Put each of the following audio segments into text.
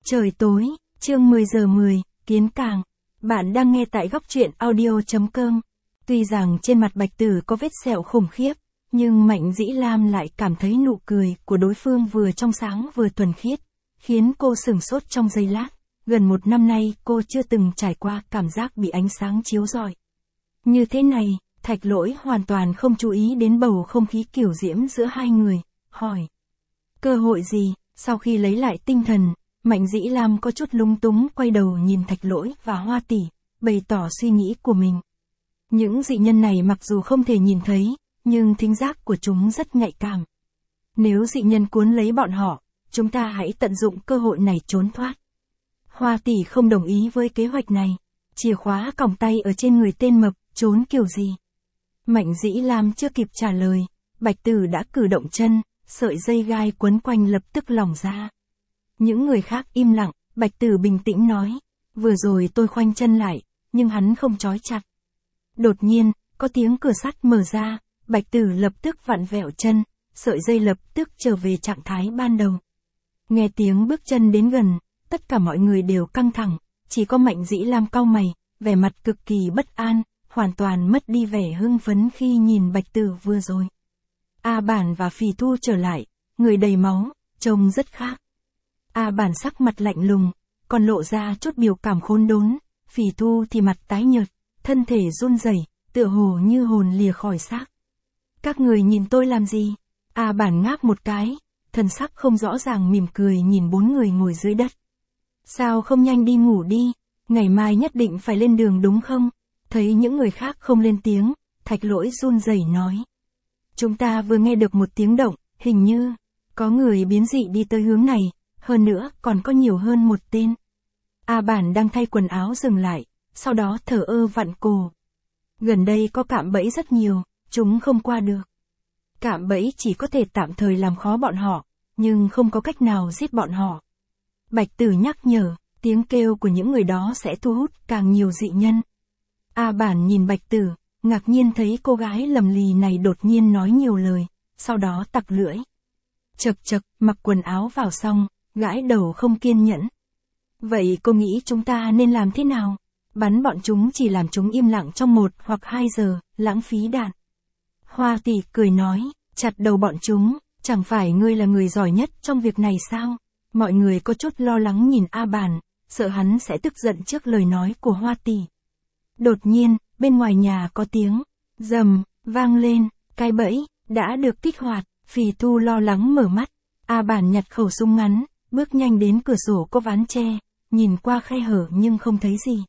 Trời tối, chương 10 giờ 10, Kiến Càng. Bạn đang nghe tại góc truyện audio.com. Tuy rằng trên mặt Bạch Tử có vết sẹo khủng khiếp, nhưng Mạnh Dĩ Lam lại cảm thấy nụ cười của đối phương vừa trong sáng vừa thuần khiết, khiến cô sửng sốt trong giây lát. Gần một năm nay cô chưa từng trải qua cảm giác bị ánh sáng chiếu rọi như thế này. Thạch Lỗi hoàn toàn không chú ý đến bầu không khí kiều diễm giữa hai người, hỏi. Cơ hội gì? Sau khi lấy lại tinh thần, Mạnh Dĩ Lam có chút lúng túng quay đầu nhìn Thạch Lỗi và Hoa Tỷ, bày tỏ suy nghĩ của mình. Những dị nhân này mặc dù không thể nhìn thấy, nhưng thính giác của chúng rất nhạy cảm. Nếu dị nhân cuốn lấy bọn họ, chúng ta hãy tận dụng cơ hội này trốn thoát. Hoa Tỷ không đồng ý với kế hoạch này. Chìa khóa còng tay ở trên người tên mập, trốn kiểu gì? Mạnh Dĩ Lam chưa kịp trả lời, Bạch Tử đã cử động chân, sợi dây gai quấn quanh lập tức lỏng ra. Những người khác im lặng, Bạch Tử bình tĩnh nói, vừa rồi tôi khoanh chân lại, nhưng hắn không trói chặt. Đột nhiên, có tiếng cửa sắt mở ra, Bạch Tử lập tức vặn vẹo chân, sợi dây lập tức trở về trạng thái ban đầu. Nghe tiếng bước chân đến gần, tất cả mọi người đều căng thẳng, chỉ có Mạnh Dĩ Lam cau mày, vẻ mặt cực kỳ bất an, hoàn toàn mất đi vẻ hưng phấn khi nhìn Bạch Tử vừa rồi. A Bản và Phì Thu trở lại, người đầy máu, trông rất khác. A Bản sắc mặt lạnh lùng, còn lộ ra chút biểu cảm khốn đốn, Phì Thu thì mặt tái nhợt, thân thể run rẩy, tựa hồ như hồn lìa khỏi xác. Các người nhìn tôi làm gì? A Bản ngáp một cái, thân sắc không rõ ràng mỉm cười nhìn bốn người ngồi dưới đất. Sao không nhanh đi ngủ đi, ngày mai nhất định phải lên đường đúng không? Thấy những người khác không lên tiếng, Thạch Lỗi run rẩy nói. Chúng ta vừa nghe được một tiếng động, hình như có người biến dị đi tới hướng này, hơn nữa còn có nhiều hơn một tên. A Bản đang thay quần áo dừng lại, sau đó thở ơ vặn cổ. Gần đây có cạm bẫy rất nhiều, chúng không qua được. Cạm bẫy chỉ có thể tạm thời làm khó bọn họ, nhưng không có cách nào giết bọn họ. Bạch Tử nhắc nhở, tiếng kêu của những người đó sẽ thu hút càng nhiều dị nhân. A Bản nhìn Bạch Tử, ngạc nhiên thấy cô gái lầm lì này đột nhiên nói nhiều lời, sau đó tặc lưỡi. Chậc chậc, mặc quần áo vào xong, gãi đầu không kiên nhẫn. Vậy cô nghĩ chúng ta nên làm thế nào? Bắn bọn chúng chỉ làm chúng im lặng trong 1 hoặc 2 giờ, lãng phí đạn. Hoa Tỷ cười nói, chặt đầu bọn chúng, chẳng phải ngươi là người giỏi nhất trong việc này sao? Mọi người có chút lo lắng nhìn A Bản, sợ hắn sẽ tức giận trước lời nói của Hoa Tỷ. Đột nhiên, bên ngoài nhà có tiếng rầm vang lên, cái bẫy đã được kích hoạt. Phì Thu lo lắng mở mắt. A Bản nhặt khẩu súng ngắn, bước nhanh đến cửa sổ có ván tre, nhìn qua khe hở nhưng không thấy gì.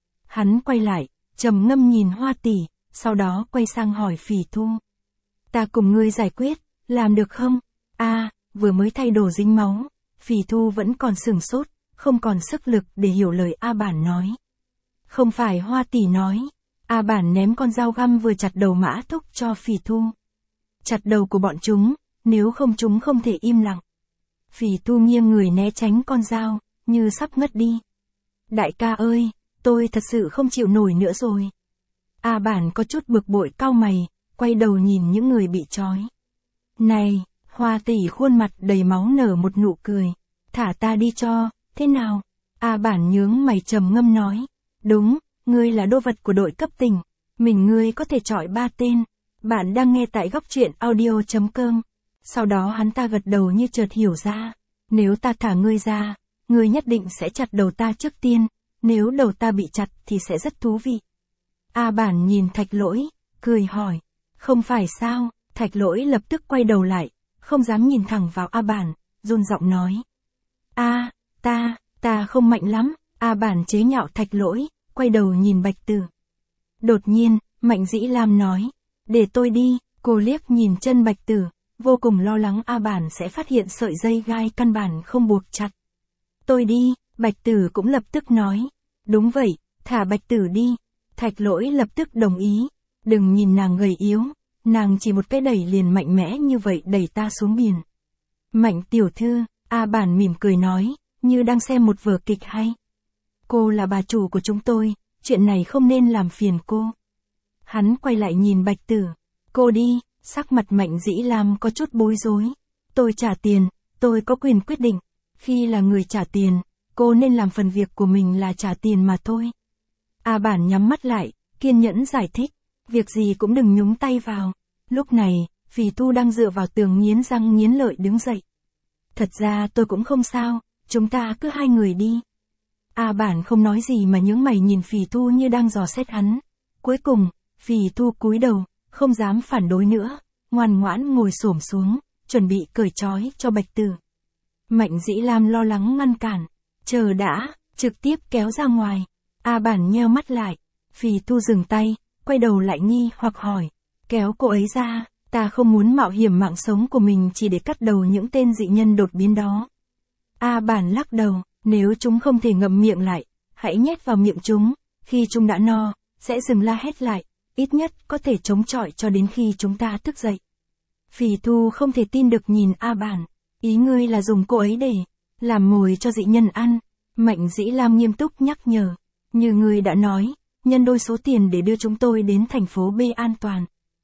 Hắn quay lại, trầm ngâm nhìn Hoa Tỷ, sau đó quay sang hỏi Phì Thu. Ta cùng ngươi giải quyết, làm được không? Vừa mới thay đồ dính máu, Phì Thu vẫn còn sửng sốt, không còn sức lực để hiểu lời A Bản nói. Không phải, Hoa Tỷ nói. A Bản ném con dao găm vừa chặt đầu Mã Thúc cho Phì Thu. Chặt đầu của bọn chúng, nếu không chúng không thể im lặng. Phì Thu nghiêng người né tránh con dao, như sắp ngất đi. Đại ca ơi, tôi thật sự không chịu nổi nữa rồi. A Bản có chút bực bội cau mày, quay đầu nhìn những người bị trói. Này, Hoa Tỷ khuôn mặt đầy máu nở một nụ cười. Thả ta đi cho, thế nào? A Bản nhướng mày trầm ngâm nói. Đúng, ngươi là đô vật của đội cấp tỉnh. Mình ngươi có thể chọi 3 tên. Bạn đang nghe tại góc truyện audio.com. Sau đó hắn ta gật đầu như chợt hiểu ra. Nếu ta thả ngươi ra, ngươi nhất định sẽ chặt đầu ta trước tiên. Nếu đầu ta bị chặt thì sẽ rất thú vị. A Bản nhìn Thạch Lỗi, cười hỏi. Không phải sao? Thạch Lỗi lập tức quay đầu lại, không dám nhìn thẳng vào A Bản, run giọng nói. Ta không mạnh lắm. A Bản chế nhạo Thạch Lỗi, quay đầu nhìn Bạch Tử. Đột nhiên, Mạnh Dĩ Lam nói. Để tôi đi. Cô liếc nhìn chân Bạch Tử, vô cùng lo lắng A Bản sẽ phát hiện sợi dây gai căn bản không buộc chặt. Tôi đi. Bạch Tử cũng lập tức nói. Đúng vậy, thả Bạch Tử đi. Thạch Lỗi lập tức đồng ý. Đừng nhìn nàng gầy yếu, nàng chỉ một cái đẩy liền mạnh mẽ như vậy đẩy ta xuống biển. Mạnh tiểu thư, A Bản mỉm cười nói, như đang xem một vở kịch hay. Cô là bà chủ của chúng tôi, chuyện này không nên làm phiền cô. Hắn quay lại nhìn Bạch Tử. Cô đi. Sắc mặt Mạnh Dĩ Lam có chút bối rối. Tôi trả tiền, tôi có quyền quyết định. Khi là người trả tiền, cô nên làm phần việc của mình là trả tiền mà thôi. A Bản nhắm mắt lại, kiên nhẫn giải thích, việc gì cũng đừng nhúng tay vào. Lúc này, Phì Tu đang dựa vào tường nghiến răng nghiến lợi đứng dậy. Thật ra tôi cũng không sao, chúng ta cứ hai người đi. A Bản không nói gì mà nhướng mày nhìn Phì Tu như đang dò xét hắn. Cuối cùng, Phì Tu cúi đầu, không dám phản đối nữa, ngoan ngoãn ngồi xổm xuống, chuẩn bị cởi trói cho Bạch Tử. Mạnh Dĩ Lam lo lắng ngăn cản, chờ đã, trực tiếp kéo ra ngoài. A Bản nheo mắt lại, Phì Tu dừng tay, quay đầu lại nghi hoặc hỏi, kéo cô ấy ra, ta không muốn mạo hiểm mạng sống của mình chỉ để cắt đầu những tên dị nhân đột biến đó. A Bản lắc đầu, nếu chúng không thể ngậm miệng lại, hãy nhét vào miệng chúng, khi chúng đã no, sẽ dừng la hét lại, ít nhất có thể chống chọi cho đến khi chúng ta thức dậy. Phì Tu không thể tin được nhìn A Bản, ý ngươi là dùng cô ấy để làm mồi cho dị nhân ăn. Mạnh Dĩ Lam nghiêm túc nhắc nhở, như ngươi đã nói, nhân đôi số tiền để đưa chúng tôi đến thành phố B an toàn.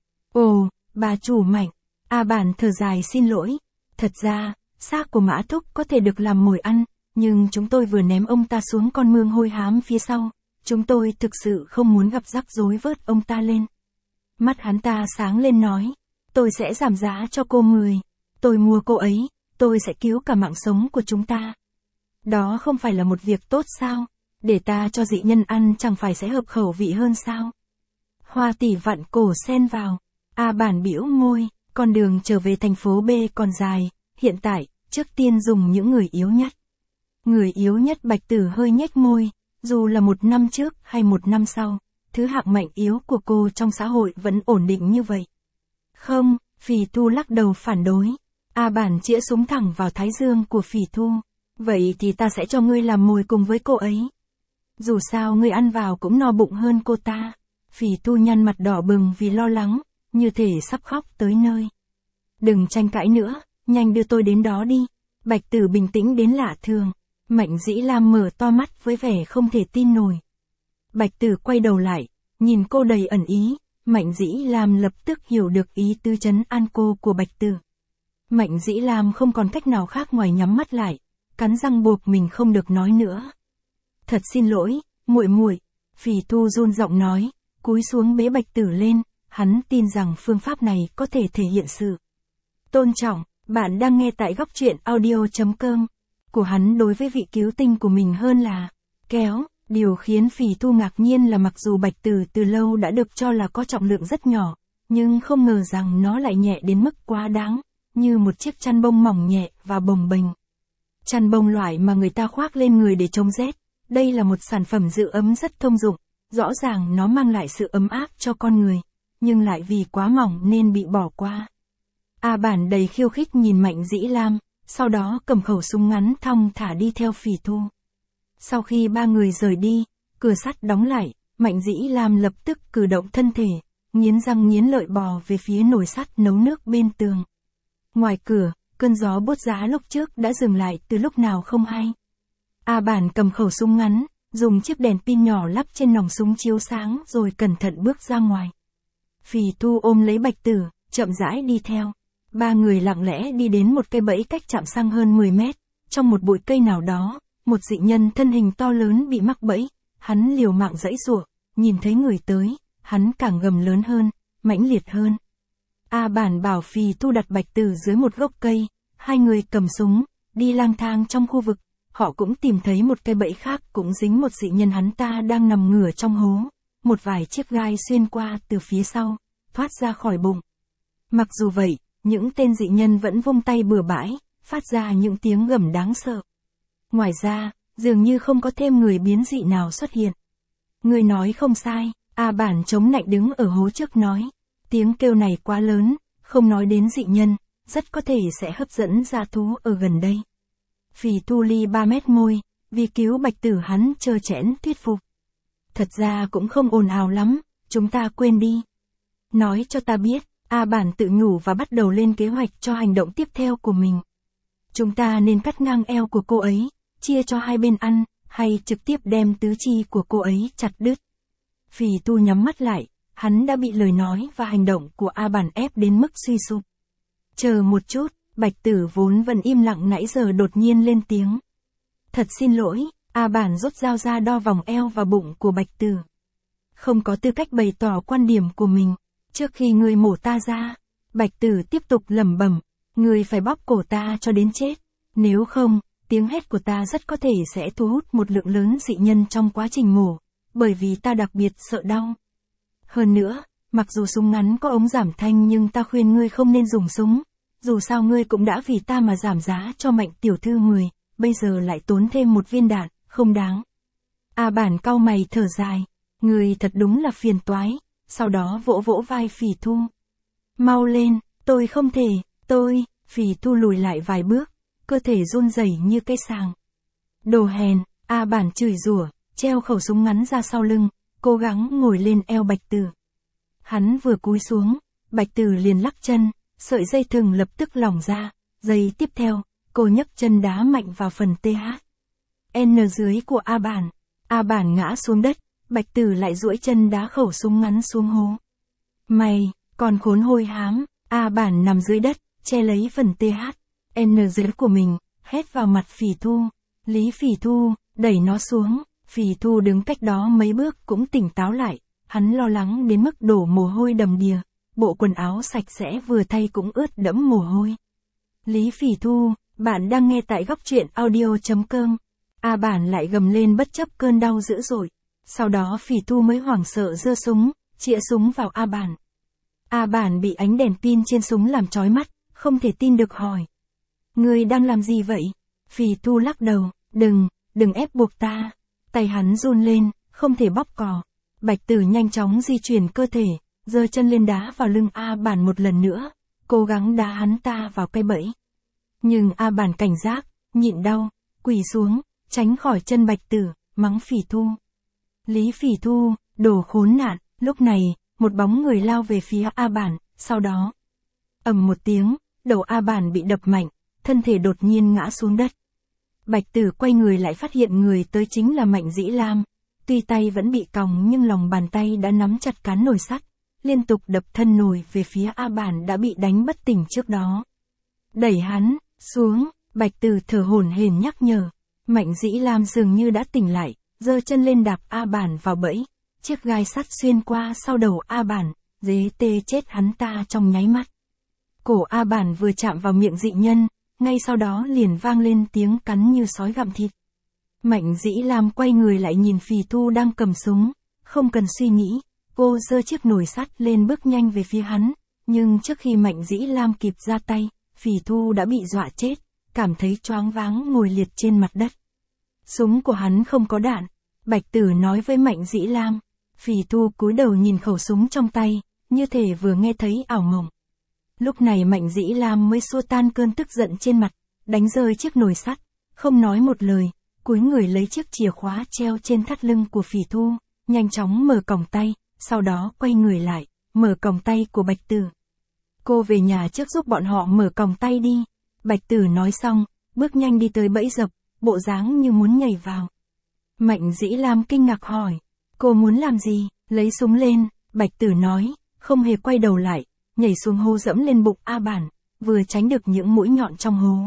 Ồ, bà chủ Mạnh, A Bản thở dài xin lỗi, thật ra, xác của Mã Thúc có thể được làm mồi ăn, nhưng chúng tôi vừa ném ông ta xuống con mương hôi hám phía sau, chúng tôi thực sự không muốn gặp rắc rối vớt ông ta lên. Mắt hắn ta sáng lên nói, tôi sẽ giảm giá cho cô 10, tôi mua cô ấy, tôi sẽ cứu cả mạng sống của chúng ta. Đó không phải là một việc tốt sao, để ta cho dị nhân ăn chẳng phải sẽ hợp khẩu vị hơn sao. Hoa Tỷ vặn cổ xen vào, A Bản bĩu môi, con đường trở về thành phố B còn dài, hiện tại, trước tiên dùng những người yếu nhất. Người yếu nhất Bạch Tử hơi nhếch môi, dù là 1 năm trước hay 1 năm sau, thứ hạng mạnh yếu của cô trong xã hội vẫn ổn định như vậy. Không, Phì Tu lắc đầu phản đối. A Bản chĩa súng thẳng vào thái dương của Phì Tu. Vậy thì ta sẽ cho ngươi làm mồi cùng với cô ấy. Dù sao ngươi ăn vào cũng no bụng hơn cô ta. Phì Tu nhăn mặt đỏ bừng vì lo lắng, như thể sắp khóc tới nơi. Đừng tranh cãi nữa, nhanh đưa tôi đến đó đi. Bạch Tử bình tĩnh đến lạ thường. Mạnh Dĩ Lam mở to mắt với vẻ không thể tin nổi. Bạch Tử quay đầu lại, nhìn cô đầy ẩn ý. Mạnh Dĩ Lam lập tức hiểu được ý tứ trấn an cô của Bạch Tử. Mạnh Dĩ Lam không còn cách nào khác ngoài nhắm mắt lại, cắn răng buộc mình không được nói nữa. Thật xin lỗi, muội muội, Phì Tu run giọng nói, cúi xuống bế Bạch Tử lên, hắn tin rằng phương pháp này có thể thể hiện sự tôn trọng. Bạn đang nghe tại góc truyện audio.com của hắn đối với vị cứu tinh của mình hơn là kéo. Điều khiến Phì Tu ngạc nhiên là mặc dù Bạch Tử từ lâu đã được cho là có trọng lượng rất nhỏ, nhưng không ngờ rằng nó lại nhẹ đến mức quá đáng, như một chiếc chăn bông mỏng nhẹ và bồng bềnh. Chăn bông loại mà người ta khoác lên người để chống rét, đây là một sản phẩm giữ ấm rất thông dụng, rõ ràng nó mang lại sự ấm áp cho con người, nhưng lại vì quá mỏng nên bị bỏ qua. A Bản đầy khiêu khích nhìn Mạnh Dĩ Lam, sau đó cầm khẩu súng ngắn thong thả đi theo Phì Tu. Sau khi 3 người rời đi, cửa sắt đóng lại, Mạnh Dĩ Lam lập tức cử động thân thể, nghiến răng nghiến lợi bò về phía nồi sắt nấu nước bên tường. Ngoài cửa, cơn gió buốt giá lúc trước đã dừng lại từ lúc nào không hay. A Bản cầm khẩu súng ngắn, dùng chiếc đèn pin nhỏ lắp trên nòng súng chiếu sáng rồi cẩn thận bước ra ngoài. Phì Tu ôm lấy Bạch Tử, chậm rãi đi theo. 3 người lặng lẽ đi đến một cây bẫy cách trạm xăng hơn 10 mét, trong một bụi cây nào đó. Một dị nhân thân hình to lớn bị mắc bẫy, hắn liều mạng giãy giụa, nhìn thấy người tới, hắn càng gầm lớn hơn, mãnh liệt hơn. A Bản bảo Phì Tu đặt Bạch Tử dưới một gốc cây, 2 người cầm súng, đi lang thang trong khu vực, họ cũng tìm thấy một cây bẫy khác cũng dính một dị nhân hắn ta đang nằm ngửa trong hố, một vài chiếc gai xuyên qua từ phía sau, thoát ra khỏi bụng. Mặc dù vậy, những tên dị nhân vẫn vung tay bừa bãi, phát ra những tiếng gầm đáng sợ. Ngoài ra, dường như không có thêm người biến dị nào xuất hiện. Người nói không sai, A Bản chống nạnh đứng ở hố trước nói. Tiếng kêu này quá lớn, không nói đến dị nhân, rất có thể sẽ hấp dẫn dã thú ở gần đây. Phì Tu ly 3 mét môi, vì cứu Bạch Tử hắn trơ trẽn thuyết phục. Thật ra cũng không ồn ào lắm, chúng ta quên đi. Nói cho ta biết, A Bản tự nhủ và bắt đầu lên kế hoạch cho hành động tiếp theo của mình. Chúng ta nên cắt ngang eo của cô ấy, chia cho hai bên ăn, hay trực tiếp đem tứ chi của cô ấy chặt đứt. Phì Tu nhắm mắt lại, hắn đã bị lời nói và hành động của A Bản ép đến mức suy sụp. Chờ một chút, Bạch Tử vốn vẫn im lặng nãy giờ đột nhiên lên tiếng. Thật xin lỗi, A Bản rút dao ra đo vòng eo và bụng của Bạch Tử. Không có tư cách bày tỏ quan điểm của mình. Trước khi ngươi mổ ta ra, Bạch Tử tiếp tục lẩm bẩm, ngươi phải bóp cổ ta cho đến chết. Nếu không, tiếng hét của ta rất có thể sẽ thu hút một lượng lớn dị nhân trong quá trình mổ, bởi vì ta đặc biệt sợ đau. Hơn nữa, mặc dù súng ngắn có ống giảm thanh nhưng ta khuyên ngươi không nên dùng súng. Dù sao ngươi cũng đã vì ta mà giảm giá cho Mạnh tiểu thư 10, bây giờ lại tốn thêm một viên đạn, không đáng. A Bản cau mày thở dài, ngươi thật đúng là phiền toái, sau đó vỗ vỗ vai Phỉ Thu. Mau lên, tôi không thể, Phỉ Thu lùi lại vài bước, cơ thể run rẩy như cây sàng. Đồ hèn, A Bản chửi rủa, treo khẩu súng ngắn ra sau lưng, cố gắng ngồi lên eo Bạch Tử. Hắn vừa cúi xuống, Bạch Tử liền lắc chân, sợi dây thừng lập tức lỏng ra, giây tiếp theo, cô nhấc chân đá mạnh vào phần TH. N dưới của A Bản ngã xuống đất, Bạch Tử lại duỗi chân đá khẩu súng ngắn xuống hố. Mày, còn khốn hôi hám, A Bản nằm dưới đất, che lấy phần TH, N dưới của mình, hét vào mặt Phỉ Thu. Lý Phỉ Thu, đẩy nó xuống, Phỉ Thu đứng cách đó mấy bước cũng tỉnh táo lại, hắn lo lắng đến mức đổ mồ hôi đầm đìa, bộ quần áo sạch sẽ vừa thay cũng ướt đẫm mồ hôi. Lý Phỉ Thu, bạn đang nghe tại góc truyện audio.com. A Bản lại gầm lên bất chấp cơn đau dữ dội. Sau đó Phỉ Thu mới hoảng sợ giơ súng, chĩa súng vào A Bản. A Bản bị ánh đèn pin trên súng làm chói mắt, không thể tin được hỏi. Ngươi đang làm gì vậy? Phỉ Thu lắc đầu, đừng ép buộc ta. Tay hắn run lên, không thể bóp cò. Bạch Tử nhanh chóng di chuyển cơ thể, giơ chân lên đá vào lưng A Bản một lần nữa, cố gắng đá hắn ta vào cây bẫy. Nhưng A Bản cảnh giác, nhịn đau, quỳ xuống, tránh khỏi chân Bạch Tử, mắng Phỉ Thu. Lý Phỉ Thu, đồ khốn nạn, lúc này, một bóng người lao về phía A Bản, sau đó. Ầm một tiếng, đầu A Bản bị đập mạnh, thân thể đột nhiên ngã xuống đất. Bạch Tử quay người lại phát hiện người tới chính là Mạnh Dĩ Lam. Tuy tay vẫn bị còng nhưng lòng bàn tay đã nắm chặt cán nồi sắt, liên tục đập thân nồi về phía A Bản đã bị đánh bất tỉnh trước đó. Đẩy hắn xuống, Bạch Tử thở hổn hển nhắc nhở. Mạnh Dĩ Lam dường như đã tỉnh lại, giơ chân lên đạp A Bản vào bẫy, chiếc gai sắt xuyên qua sau đầu A Bản, dế tê chết hắn ta trong nháy mắt. Cổ A Bản vừa chạm vào miệng dị nhân, ngay sau đó liền vang lên tiếng cắn như sói gặm thịt. Mạnh Dĩ Lam quay người lại nhìn Phỉ Thu đang cầm súng, không cần suy nghĩ, cô giơ chiếc nồi sắt lên bước nhanh về phía hắn, nhưng trước khi Mạnh Dĩ Lam kịp ra tay, Phỉ Thu đã bị dọa chết, cảm thấy choáng váng ngồi liệt trên mặt đất. Súng của hắn không có đạn, Bạch Tử nói với Mạnh Dĩ Lam. Phỉ Thu cúi đầu nhìn khẩu súng trong tay, như thể vừa nghe thấy ảo mộng. Lúc này Mạnh Dĩ Lam mới xua tan cơn tức giận trên mặt, đánh rơi chiếc nồi sắt, không nói một lời, cúi người lấy chiếc chìa khóa treo trên thắt lưng của Phỉ Thu, nhanh chóng mở còng tay, sau đó quay người lại, mở còng tay của Bạch Tử. Cô về nhà trước giúp bọn họ mở còng tay đi. Bạch Tử nói xong, bước nhanh đi tới bẫy dập, bộ dáng như muốn nhảy vào. Mạnh Dĩ Lam kinh ngạc hỏi, cô muốn làm gì? Lấy súng lên, Bạch Tử nói, không hề quay đầu lại, nhảy xuống hố dẫm lên bụng A Bản, vừa tránh được những mũi nhọn trong hố.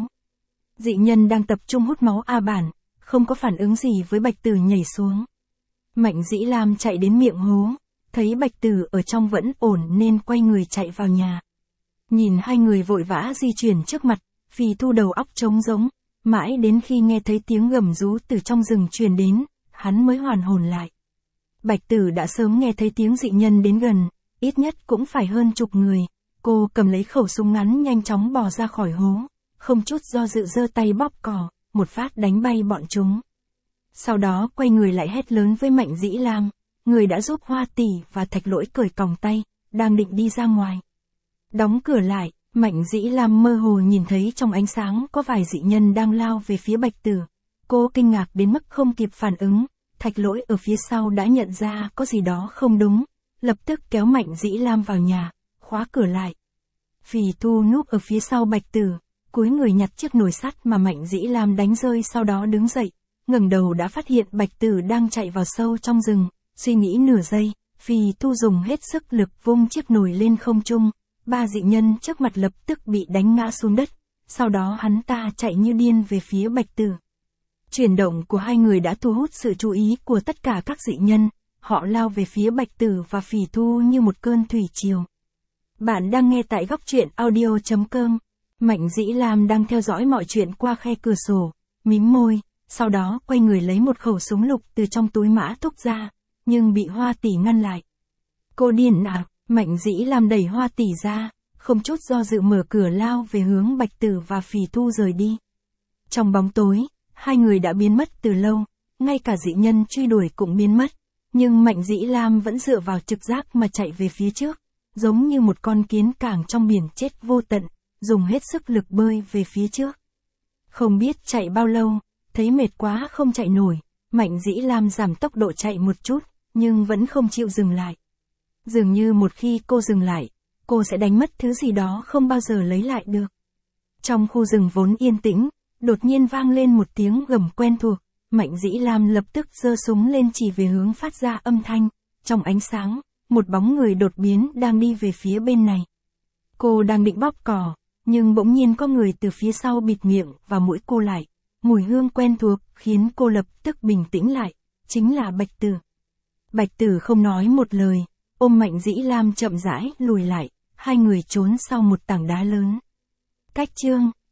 Dị nhân đang tập trung hút máu A Bản, không có phản ứng gì với Bạch Tử nhảy xuống. Mạnh Dĩ Lam chạy đến miệng hố, thấy Bạch Tử ở trong vẫn ổn nên quay người chạy vào nhà. Nhìn hai người vội vã di chuyển trước mặt, Phỉ Thu đầu óc trống rỗng, mãi đến khi nghe thấy tiếng gầm rú từ trong rừng truyền đến, hắn mới hoàn hồn lại. Bạch Tử đã sớm nghe thấy tiếng dị nhân đến gần, ít nhất cũng phải hơn chục người. Cô cầm lấy khẩu súng ngắn nhanh chóng bò ra khỏi hố, không chút do dự giơ tay bóp cò, một phát đánh bay bọn chúng. Sau đó quay người lại hét lớn với Mạnh Dĩ Lam, người đã giúp Hoa Tỷ và Thạch Lỗi cởi còng tay, đang định đi ra ngoài. Đóng cửa lại, Mạnh Dĩ Lam mơ hồ nhìn thấy trong ánh sáng có vài dị nhân đang lao về phía Bạch Tử. Cô kinh ngạc đến mức không kịp phản ứng, Thạch Lỗi ở phía sau đã nhận ra có gì đó không đúng, lập tức kéo Mạnh Dĩ Lam vào nhà, khóa cửa lại. Phỉ Thu núp ở phía sau Bạch Tử, cúi người nhặt chiếc nồi sắt mà Mạnh Dĩ Lam đánh rơi, sau đó đứng dậy, ngẩng đầu đã phát hiện Bạch Tử đang chạy vào sâu trong rừng, suy nghĩ nửa giây, Phỉ Thu dùng hết sức lực vung chiếc nồi lên không trung, ba dị nhân trước mặt lập tức bị đánh ngã xuống đất, sau đó hắn ta chạy như điên về phía Bạch Tử. Chuyển động của hai người đã thu hút sự chú ý của tất cả các dị nhân, họ lao về phía Bạch Tử và Phỉ Thu như một cơn thủy triều. Bạn đang nghe tại góc truyện audio.com. Mạnh Dĩ Lam đang theo dõi mọi chuyện qua khe cửa sổ, mím môi, sau đó quay người lấy một khẩu súng lục từ trong túi Mã Thúc ra, nhưng bị Hoa Tỷ ngăn lại. Cô điên à? Mạnh Dĩ Lam đẩy Hoa Tỷ ra, không chút do dự mở cửa lao về hướng Bạch Tử và Phỉ Thu rời đi. Trong bóng tối, hai người đã biến mất từ lâu, ngay cả dị nhân truy đuổi cũng biến mất, nhưng Mạnh Dĩ Lam vẫn dựa vào trực giác mà chạy về phía trước, giống như một con kiến cảng trong biển chết vô tận, dùng hết sức lực bơi về phía trước. Không biết chạy bao lâu, thấy mệt quá không chạy nổi, Mạnh Dĩ Lam giảm tốc độ chạy một chút, nhưng vẫn không chịu dừng lại. Dường như một khi cô dừng lại, cô sẽ đánh mất thứ gì đó không bao giờ lấy lại được. Trong khu rừng vốn yên tĩnh, đột nhiên vang lên một tiếng gầm quen thuộc, Mạnh Dĩ Lam lập tức giơ súng lên chỉ về hướng phát ra âm thanh, trong ánh sáng, một bóng người đột biến đang đi về phía bên này. Cô đang định bóp cò, nhưng bỗng nhiên có người từ phía sau bịt miệng và mũi cô lại, mùi hương quen thuộc khiến cô lập tức bình tĩnh lại, chính là Bạch Tử. Bạch Tử không nói một lời, ôm Mạnh Dĩ Lam chậm rãi lùi lại, hai người trốn sau một tảng đá lớn. Cách chương